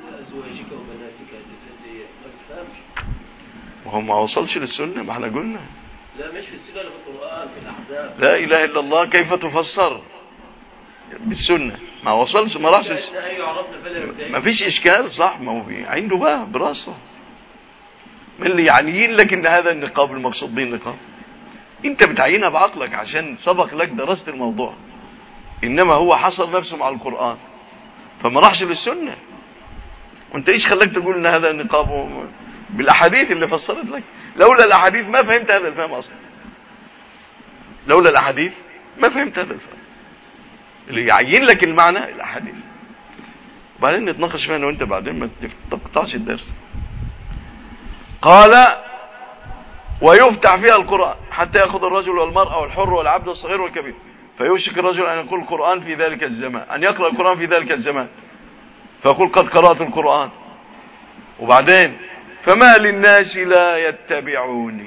[SPEAKER 1] وهو ما وصلش للسنة، ما احنا قلنا
[SPEAKER 2] لا مش في السنة، في القرآن، في الأحزاب.
[SPEAKER 1] لا إله إلا الله كيف تفسر بالسنة؟ ما وصلش، ما راحش، ما فيش إشكال، صح، ما هو عنده بقى براسه من اللي يعنيين لك إن هذا النقاب المقصود به النقاب. انت بتعينها بعقلك عشان سبق لك درست الموضوع، انما هو حصر نفسه مع القرآن فما راحش للسنة. وانت ايش خلاك تقول ان هذا نقاب بالاحاديث اللي فسرت لك؟ لولا الاحاديث ما فهمت هذا الفهم اصلا، لولا الاحاديث ما فهمت هذا الفهم. اللي يعين لك المعنى الاحاديث، وبعدين نتناقش فيها انا وانت بعدين، ما تقطعش الدرس. قال ويفتح فيها القرآن حتى يأخذ الرجل والمرأة والحر والعبد والصغير والكبير، فيوشك الرجل أن يقول القرآن في ذلك الزمان، أن يقرأ القرآن في ذلك الزمان، فيقول قد قرأت القرآن، وبعدين فما للناس لا يتبعوني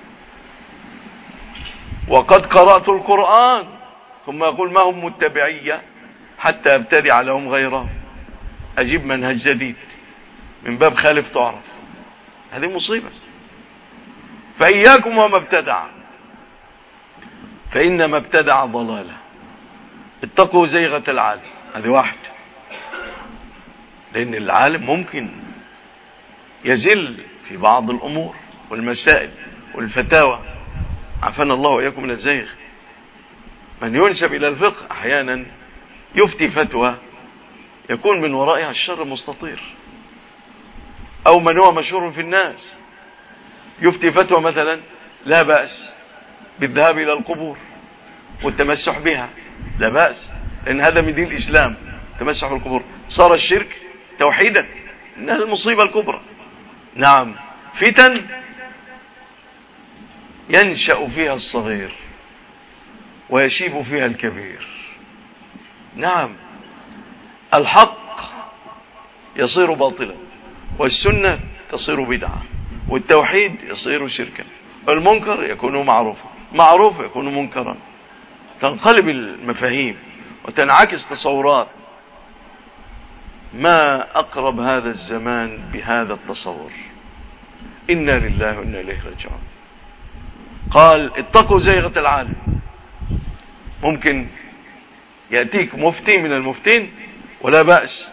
[SPEAKER 1] وقد قرأت القرآن، ثم يقول ما هم متبعية حتى ابتدع لهم غيره، أجيب منهج جديد من باب خالف تعرف. هذه مصيبة. فإياكم وما ابتدع فإنما ابتدع ضلالة. اتقوا زيغة العالم. هذه واحد، لأن العالم ممكن يزل في بعض الأمور والمسائل والفتاوى، عافانا الله وإياكم من الزيغ. من ينسب إلى الفقه أحيانا يفتي فتوى يكون من ورائها الشر مستطير، أو من هو مشهور في الناس يفتي فتوى مثلا لا بأس بالذهاب إلى القبور والتمسح بها، لا بأس، لأن هذا من دين الإسلام. تمسح بالقبور صار الشرك توحيدا، إنها المصيبة الكبرى. نعم، فتن ينشأ فيها الصغير ويشيب فيها الكبير. نعم، الحق يصير باطلا، والسنة تصير بدعة، والتوحيد يصير شركا، والمنكر يكون معروفا، معروف يكون منكرا. تنقلب المفاهيم وتنعكس تصورات. ما أقرب هذا الزمان بهذا التصور. إنا لله وإنا إليه راجعون. قال اتقوا زيغة العالم. ممكن يأتيك مفتي من المفتين ولا بأس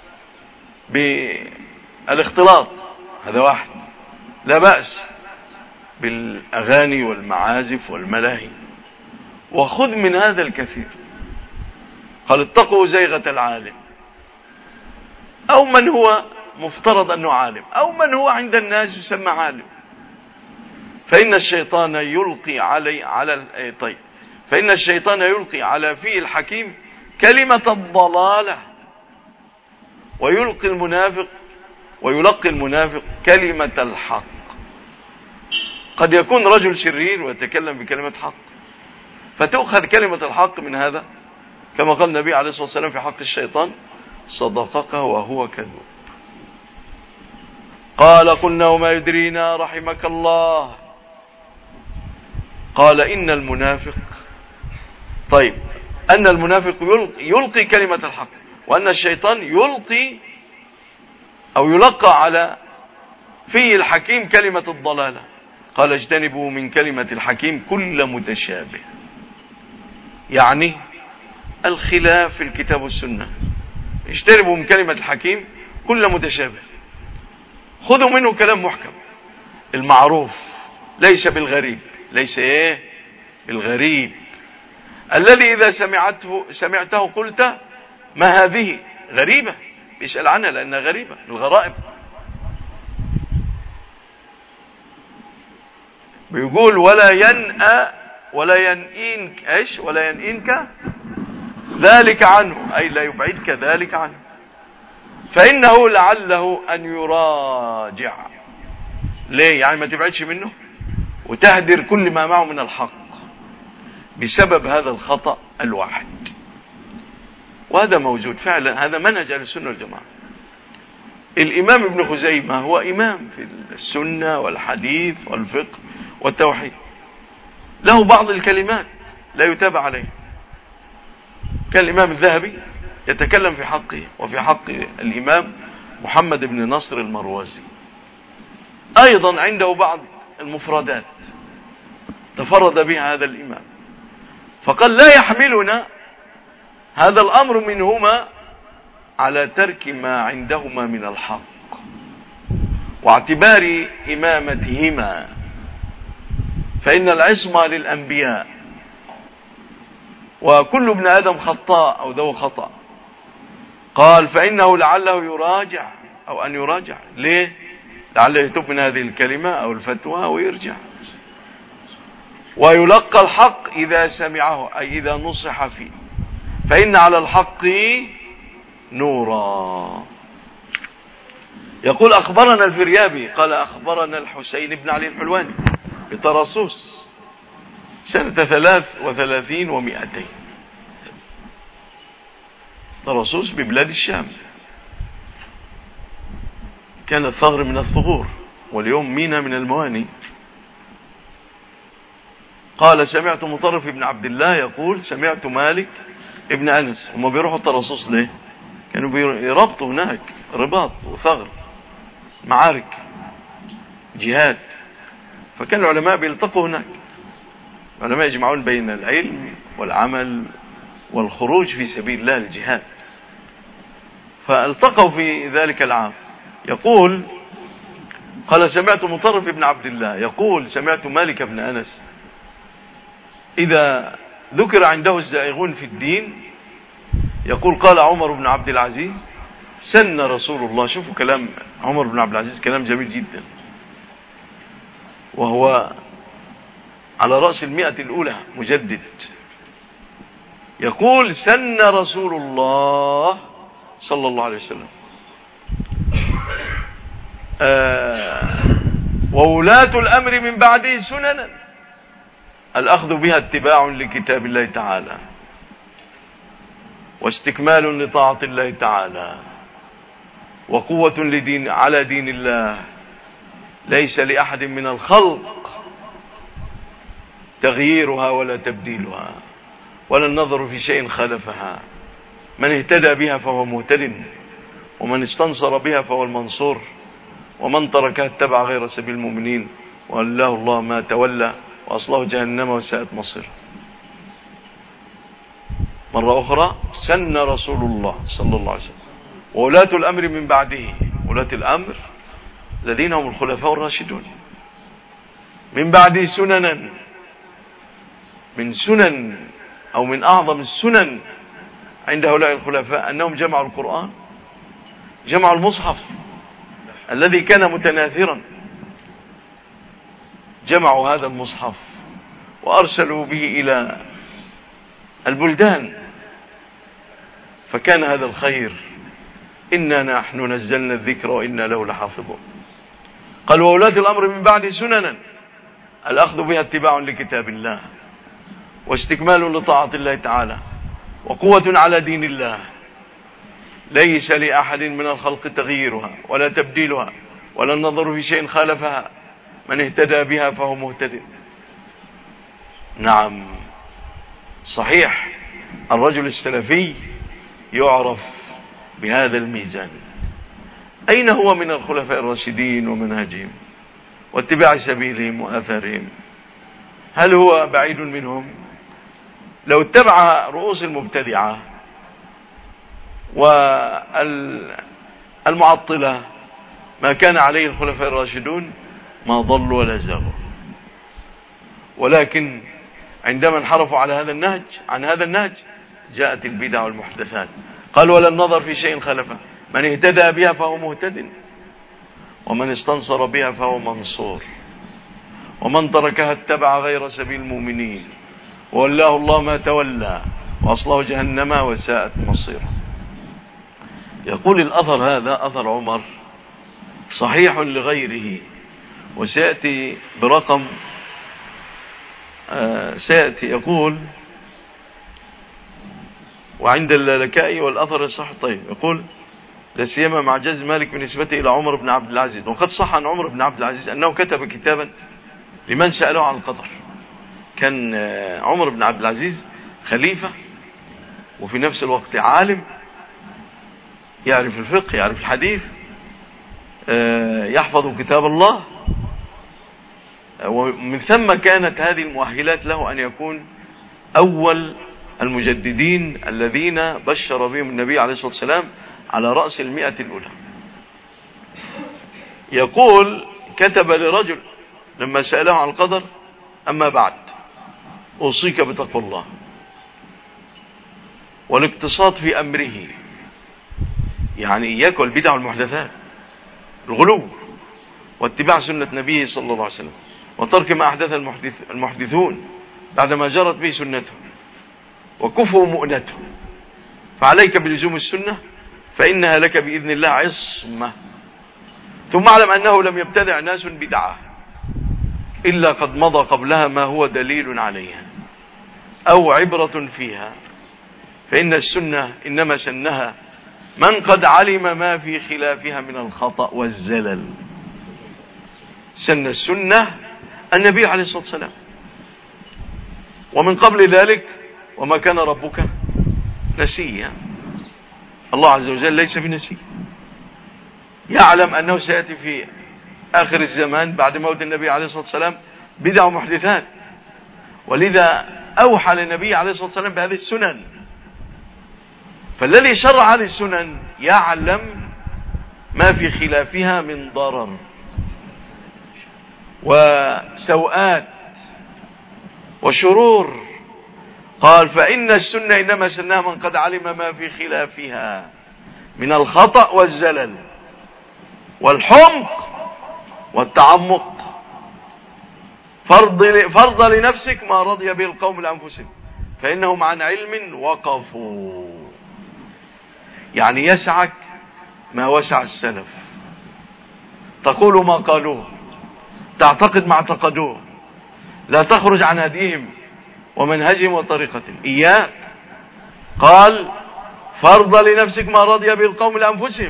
[SPEAKER 1] بالاختلاط، هذا واحد، لا بأس بالأغاني والمعازف والملاهي، وخذ من هذا الكثير. قال اتقوا زيغة العالم، أو من هو مفترض أنه عالم، أو من هو عند الناس يسمى عالم. فإن الشيطان يلقي فإن الشيطان يلقي على فيه الحكيم كلمة الضلالة، ويلقي المنافق كلمة الحق. قد يكون رجل شرير ويتكلم بكلمة حق، فتؤخذ كلمة الحق من هذا، كما قال النبي عليه الصلاة والسلام في حق الشيطان صدقك وهو كذوب. قال قلنا وما يدرينا رحمك الله. قال إن المنافق يلقي كلمة الحق، وأن الشيطان يلقى على فيه الحكيم كلمة الضلالة. قال اجتنبوا من كلمة الحكيم كل متشابه، يعني الخلاف في الكتاب والسنة. اجتنبوا من كلمة الحكيم كل متشابه، خذوا منه كلام محكم المعروف، ليس بالغريب، ليس بالغريب الذي إذا سمعته قلت ما هذه غريبة، اسأل عنها لأنها غريبة، الغرائب. بيقول ولا ينئنك ذلك عنه، أي لا يبعدك ذلك عنه، فإنه لعله أن يراجع. ليه؟ يعني ما تبعدش منه وتهدر كل ما معه من الحق بسبب هذا الخطأ الواحد. وهذا موجود فعلا، هذا منهج أهل السنة والجماعة. الإمام ابن خزيمة هو إمام في السنة والحديث والفقه والتوحيد، له بعض الكلمات لا يتابع عليه. كان الإمام الذهبي يتكلم في حقه وفي حق الإمام محمد بن نصر المروزي، أيضا عنده بعض المفردات تفرد بها هذا الإمام، فقال لا يحملنا هذا الأمر منهما على ترك ما عندهما من الحق واعتبار إمامتهما فإن العصمة للأنبياء، وكل ابن آدم خطاء أو ذو خطأ. قال فإنه لعله يراجع أو أن يراجع. ليه؟ لعله يتوب من هذه الكلمة أو الفتوى ويرجع، ويلقى الحق إذا سمعه، أي إذا نصح فيه، فإن على الحق نورا. يقول أخبرنا الفريابي قال أخبرنا الحسين بن علي الحلواني بطرسوس سنة 33 و200. طرسوس ببلاد الشام، كان الثغر من الثغور، واليوم مينا من المواني. قال سمعت مطرف بن عبد الله يقول سمعت مالك ابن أنس. هم بيروحوا طرسوس ليه؟ كانوا يربطوا هناك رباط وثغر، معارك، جهاد، فكان العلماء بيلتقوا هناك. العلماء يجمعون بين العلم والعمل والخروج في سبيل الله الجهاد، فالتقوا في ذلك العام. يقول قال سمعت مطرف بن عبد الله يقول سمعت مالك بن أنس إذا ذكر عنده الزائغون في الدين يقول قال عمر بن عبد العزيز سن رسول الله. شوفوا كلام عمر بن عبد العزيز، كلام جميل جدا، وهو على رأس 100 الأولى مجدد. يقول سن رسول الله صلى الله عليه وسلم وولاة الأمر من بعده سننا الأخذ بها اتباع لكتاب الله تعالى واستكمال لطاعة الله تعالى وقوة لدين على دين الله، ليس لأحد من الخلق تغييرها ولا تبديلها ولا النظر في شيء خالفها. من اهتدى بها فهو مهتد، ومن استنصر بها فهو المنصور، ومن تركها اتبع غير سبيل المؤمنين والله الله ما تولى وأصله جهنم وساءت مصيره. مرة أخرى سن رسول الله صلى الله عليه وسلم وولاة الأمر من بعده. ولاة الأمر الذين هم الخلفاء الراشدون من بعده سننا، من سنن أو من أعظم السنن عند هؤلاء الخلفاء أنهم جمعوا القرآن، جمعوا المصحف الذي كان متناثرا، جمعوا هذا المصحف وأرسلوا به إلى البلدان، فكان هذا الخير. إنا نحن نزلنا الذكر وإنا له لحافظون. قال وولاة الأمر من بعد سننا الأخذ بها اتباع لكتاب الله واستكمال لطاعة الله تعالى وقوة على دين الله، ليس لأحد من الخلق تغييرها ولا تبديلها ولا النظر في شيء خالفها. من اهتدى بها فهو مهتد. نعم صحيح، الرجل السلفي يعرف بهذا الميزان. أين هو من الخلفاء الراشدين ومنهجهم واتباع سبيلهم وآثارهم؟ هل هو بعيد منهم؟ لو اتبع رؤوس المبتدعة والمعطلة ما كان عليه الخلفاء الراشدون ما ضلوا ولا زاغوا، ولكن عندما انحرفوا على هذا النهج عن هذا النهج جاءت البدع والمحدثات. قال ولا النظر في شيء خلفه. من اهتدى بها فهو مهتد، ومن استنصر بها فهو منصور، ومن تركها اتبع غير سبيل المؤمنين والله الله ما تولى وأصله جهنم وساءت مصيره. يقول الأثر هذا أثر عمر صحيح لغيره، وسيأتي برقم سيأتي. يقول وعند اللالكائي والأثر الصح. طيب يقول لا سيما مع جز مالك بنسبته إلى عمر بن عبد العزيز. وقد صح عن عمر بن عبد العزيز أنه كتب كتابا لمن سألوه عن القدر. كان عمر بن عبد العزيز خليفة وفي نفس الوقت عالم، يعرف الفقه يعرف الحديث، يحفظ كتاب الله، ومن ثم كانت هذه المؤهلات له أن يكون أول المجددين الذين بشر بهم النبي عليه الصلاة والسلام على رأس 100 الأولى. يقول كتب لرجل لما سأله عن القدر أما بعد، أوصيك بتقوى الله والاقتصاد في أمره، يعني إياك والبدع والمحدثات، الغلو واتباع سنة نبيه صلى الله عليه وسلم، وترك ما أحدث المحدثون بعدما جرت به سنته وكفوا مؤنته. فعليك بلزوم السنة فإنها لك بإذن الله عصمة. ثم اعلم أنه لم يبتدع ناس بدعة إلا قد مضى قبلها ما هو دليل عليها أو عبرة فيها، فإن السنة إنما سنها من قد علم ما في خلافها من الخطأ والزلل. سن السنة النبي عليه الصلاة والسلام، ومن قبل ذلك وما كان ربك نسيا. الله عز وجل ليس بنسي، يعلم أنه سيأتي في آخر الزمان بعد موت النبي عليه الصلاة والسلام بدع ومحدثات، ولذا أوحى للنبي عليه الصلاة والسلام بهذه السنن. فالذي شرع هذه السنن يعلم ما في خلافها من ضرر وسوءات وشرور. قال فإن السنة إنما سنها من قد علم ما في خلافها من الخطأ والزلل والحمق والتعمق. فرض لنفسك ما رضي به القوم لأنفسهم فإنهم عن علم وقفوا. يعني يسعك ما وسع السلف، تقول ما قالوه، تعتقد ما اعتقدوه، لا تخرج عن هديهم ومنهجهم وطريقتهم. إياك. قال فرض لنفسك ما رضي به القوم لأنفسهم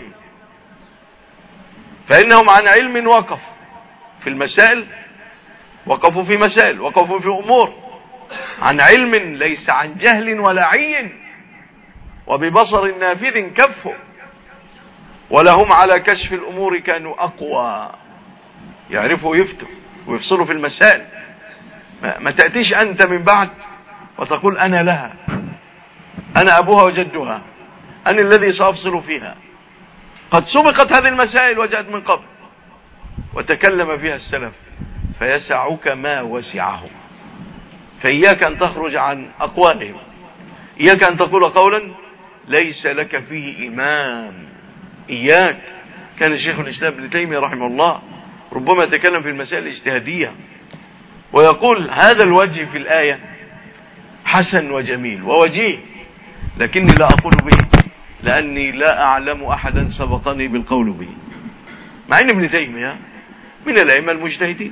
[SPEAKER 1] فإنهم عن علم وقف في المسائل، وقفوا في مسائل، وقفوا في أمور عن علم ليس عن جهل ولا عي، وببصر نافذ كفوا، ولهم على كشف الأمور كانوا أقوى، يعرفوا يفتوا ويفصلوا في المسائل. ما تأتيش أنت من بعد وتقول أنا لها، أنا أبوها وجدها، أنا الذي سأفصل فيها. قد سبقت هذه المسائل وجاءت من قبل وتكلم فيها السلف، فيسعك ما وسعهم. فإياك أن تخرج عن أقوالهم، إياك أن تقول قولا ليس لك فيه إمام. إياك. كان الشيخ الإسلام ابن تيمية رحمه الله ربما يتكلم في المسائل الاجتهادية ويقول هذا الوجه في الآية حسن وجميل ووجيه، لكني لا أقول به لأني لا أعلم أحدا سبقني بالقول به، مع أن ابن تيمية من الأئمة المجتهدين،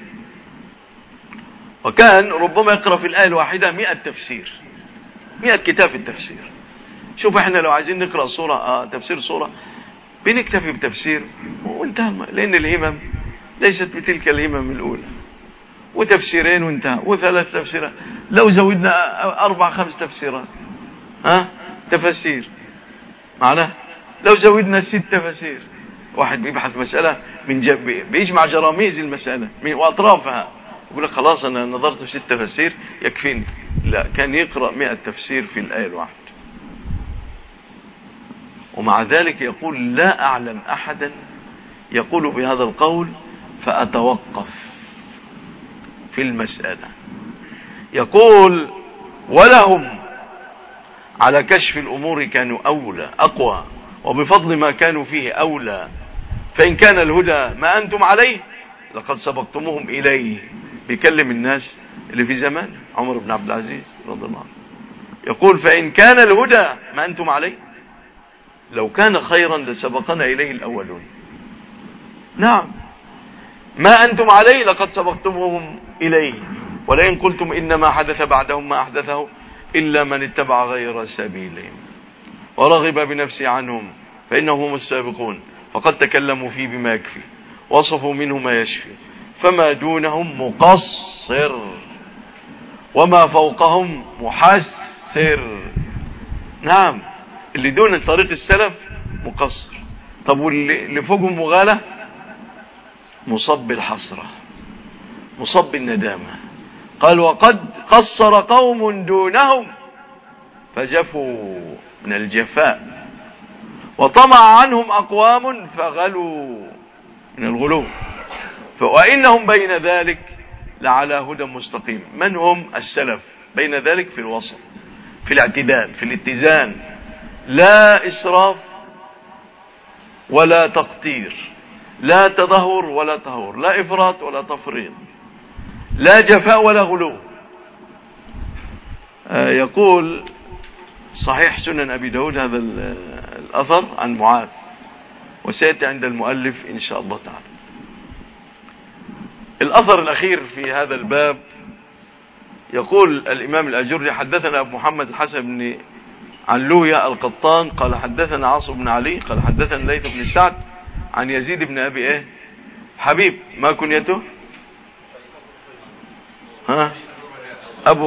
[SPEAKER 1] وكان ربما يقرأ في الآية الواحدة 100 تفسير، 100 كتاب في التفسير. شوف احنا لو عايزين نقرأ صورة تفسير صورة بنكتفي بتفسير وانتهى، لأن الهمم ليست بتلك الهمم الأولى، وتفسيرين وانتهى، وثلاث تفسيرات. لو زودنا 4-5 تفسيرات تفسير معناه، لو زودنا 6 تفسير، واحد بيبحث مسألة بيجمع جراميز المسألة وأطرافها، يقول لك خلاص أنا نظرت في 6 تفسير يكفيني. لا، كان يقرأ 100 تفسير في الآية الواحدة. ومع ذلك يقول لا أعلم أحدا يقول بهذا القول فأتوقف في المسألة. يقول ولهم على كشف الأمور كانوا أولى أقوى، وبفضل ما كانوا فيه أولى، فإن كان الهدى ما أنتم عليه لقد سبقتموهم إليه. بيكلم الناس اللي في زمان عمر بن عبد العزيز رضي الله عنه، يقول فإن كان الهدى ما أنتم عليه لو كان خيرا لسبقنا إليه الأولون. نعم، ما أنتم عليه لقد سبقتموهم إليه، ولئن قلتم إنما حدث بعدهم ما أحدثه إلا من اتبع غير سبيلهم ورغب بنفسه عنهم فإنهم هم السابقون، فقد تكلموا فيه بما يكفي، وصفوا منه ما يشفي، فما دونهم مقصر وما فوقهم محسر. نعم، اللي دون طريق السلف مقصر، طب واللي فوقهم مغالة مصب الحسرة مصب الندامة. قال وقد قصر قوم دونهم فجفوا من الجفاء، وطمع عنهم أقوام فغلوا من الغلو، وإنهم بين ذلك لعلى هدى مستقيم. من هم السلف؟ بين ذلك في الوسط، في الاعتدال، في الاتزان، لا إسراف ولا تقتير، لا تدهور ولا تهور، لا إفراط ولا تفريط، لا جفاء ولا غلو. يقول صحيح سنن أبي داود هذا الأثر عن معاذ، وسيأتي عند المؤلف إن شاء الله تعالى. الأثر الأخير في هذا الباب يقول الإمام الأجري: حدثنا أبو محمد الحسن بن علوية القطان قال حدثنا عاصم بن علي قال حدثنا الليث بن سعد عن يزيد بن أبي حبيب. ما كنيته؟ أبو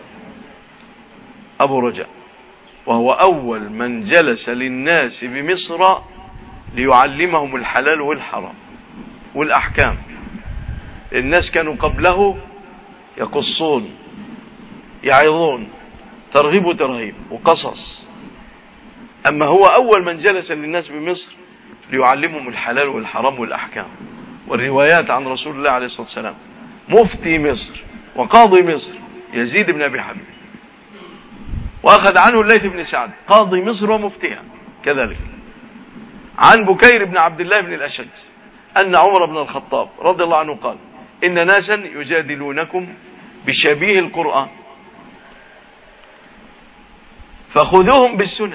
[SPEAKER 1] رجاء، وهو أول من جلس للناس بمصر ليعلمهم الحلال والحرام والأحكام. الناس كانوا قبله يقصون، يعظون، ترغيب وترهيب وقصص، أما هو أول من جلس للناس بمصر ليعلمهم الحلال والحرام والأحكام والروايات عن رسول الله عليه الصلاة والسلام. مفتي مصر وقاضي مصر يزيد بن أبي حبيب، وأخذ عنه الليث بن سعد قاضي مصر ومفتيها كذلك، عن بكير بن عبد الله بن الأشج أن عمر بن الخطاب رضي الله عنه قال: إن ناسا يجادلونكم بشبيه القرآن فخذوهم بالسنن،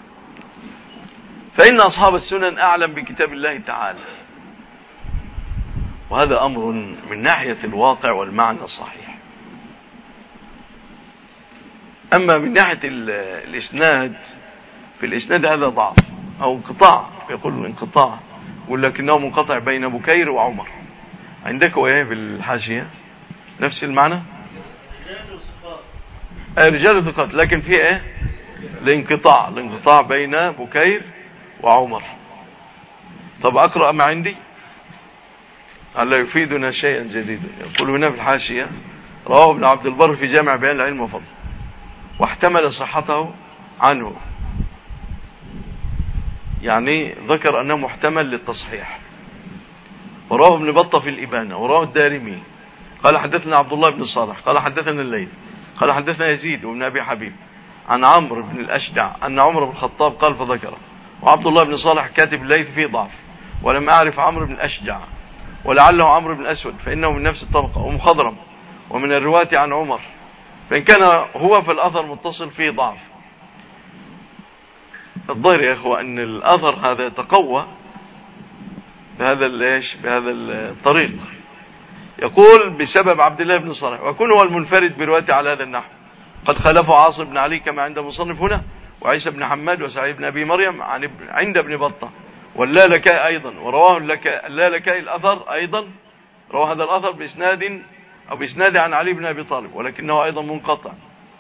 [SPEAKER 1] فإن أصحاب السنن أعلم بكتاب الله تعالى. وهذا أمر من ناحية الواقع والمعنى صحيح. أما من ناحية الإسناد، في الإسناد هذا ضعف أو انقطاع، يقول انقطاع، ولكنه منقطع بين بكير وعمر. عندك وإيه في الحاشية نفس المعنى؟ رجال ثقات، لكن في إيه؟ الانقطاع بين بكير وعمر. طب أقرأ ما عندي ألا يفيدنا شيئا جديدا. يقول هنا في الحاشية: رواه ابن عبد البر في جامع بيان العلم وفضله، واحتمل صحته عنه، يعني ذكر أنه محتمل للتصحيح. ورواه ابن بطة في الإبانة، ورواه الدارمي قال حدثنا عبد الله بن صالح قال حدثنا الليث قال حدثنا يزيد وابن أبي حبيب عن عمرو بن الأشجع أن عمر بن الخطاب قال فذكره. وعبد الله بن صالح كاتب الليث فيه ضعف، ولم أعرف عمرو بن الأشجع، ولعله عمرو بن الأسود فإنه من نفس الطبقة ومخضرم ومن الرواة عن عمر، فإن كان هو في الأثر متصل فيه ضعف. الظاهر يا إخوة أن الأثر هذا يتقوى بهذا الطريق. يقول بسبب عبد الله بن صالح، ويكون هو المنفرد بروايته على هذا النحو. قد خالفه عاصم بن علي كما عند مصنف هنا، وعيسى بن حماد وسعيد بن أبي مريم عند ابن بطة، واللالكائي أيضا. ورواه اللالكائي الأثر أيضا، رواه هذا الأثر بإسناد عن علي بن أبي طالب، ولكنه أيضا منقطع.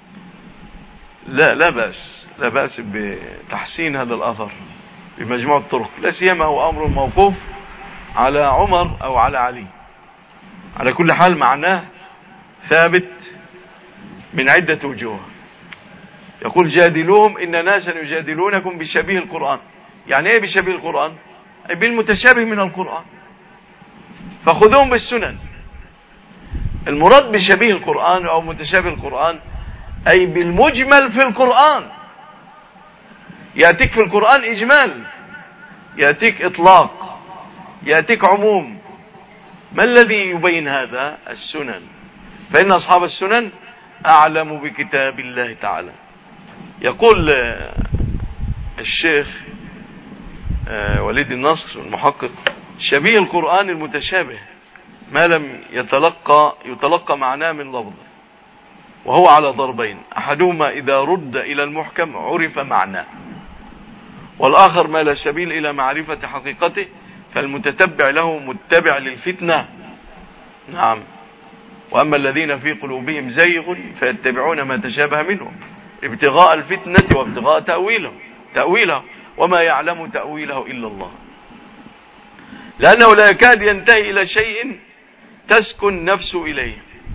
[SPEAKER 1] لا بأس بتحسين هذا الأثر بمجموع الطرق، لا سيما هو أمر موقوف على عمر أو على علي. على كل حال معناه ثابت من عدة وجوه. يقول جادلوهم إن ناسا يجادلونكم بشبيه القرآن. يعني ايه بشبيه القرآن؟ أي بالمتشابه من القرآن، فخذوهم بالسنن. المراد بشبيه القرآن أو متشابه القرآن أي بالمجمل في القرآن. يأتيك في القرآن إجمال، يأتيك إطلاق، يأتيك عموم. ما الذي يبين هذا؟ السنن. فإن أصحاب السنن أعلم بكتاب الله تعالى. يقول الشيخ وليد النصر المحقق: شبيه القرآن المتشابه ما لم يتلقى معناه من لفظه، وهو على ضربين: أحدهما إذا رد إلى المحكم عرف معناه، والآخر ما لا سبيل إلى معرفة حقيقته فالمتتبع له متبع للفتنة. نعم. وأما الذين في قلوبهم زيغ فيتبعون ما تشابه منه ابتغاء الفتنة وابتغاء تأويله وما يعلم تأويله إلا الله، لأنه لا يكاد ينتهي إلى شيء تسكن نفس إليه.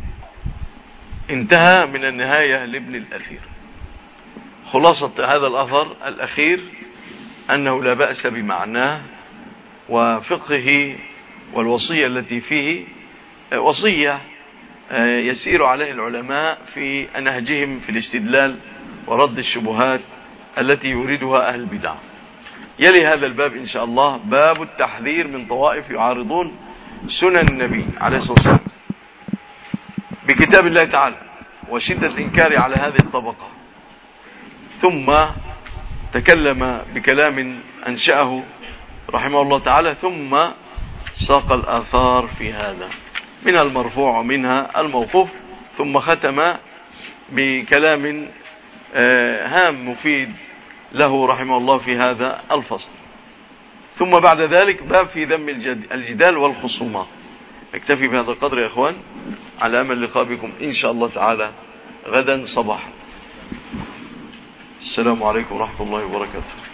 [SPEAKER 1] انتهى من النهاية لابن الأثير. خلاصة هذا الأثر الأخير أنه لا بأس بمعناه وفقه، والوصية التي فيه وصية يسير عليه العلماء في نهجهم في الاستدلال ورد الشبهات التي يريدها أهل البدع. يلي هذا الباب إن شاء الله باب التحذير من طوائف يعارضون سنن النبي عليه الصلاة والسلام بكتاب الله تعالى وشدة الإنكار على هذه الطبقة. ثم تكلم بكلام أنشأه رحمه الله تعالى، ثم ساق الآثار في هذا منها المرفوع ومنها الموقوف، ثم ختم بكلام هام مفيد له رحمه الله في هذا الفصل. ثم بعد ذلك باب في ذم الجدال والخصومات. اكتفي بهذا القدر يا اخوان، على امل لقاء بكم ان شاء الله تعالى غدا صباحا. السلام عليكم ورحمة الله وبركاته.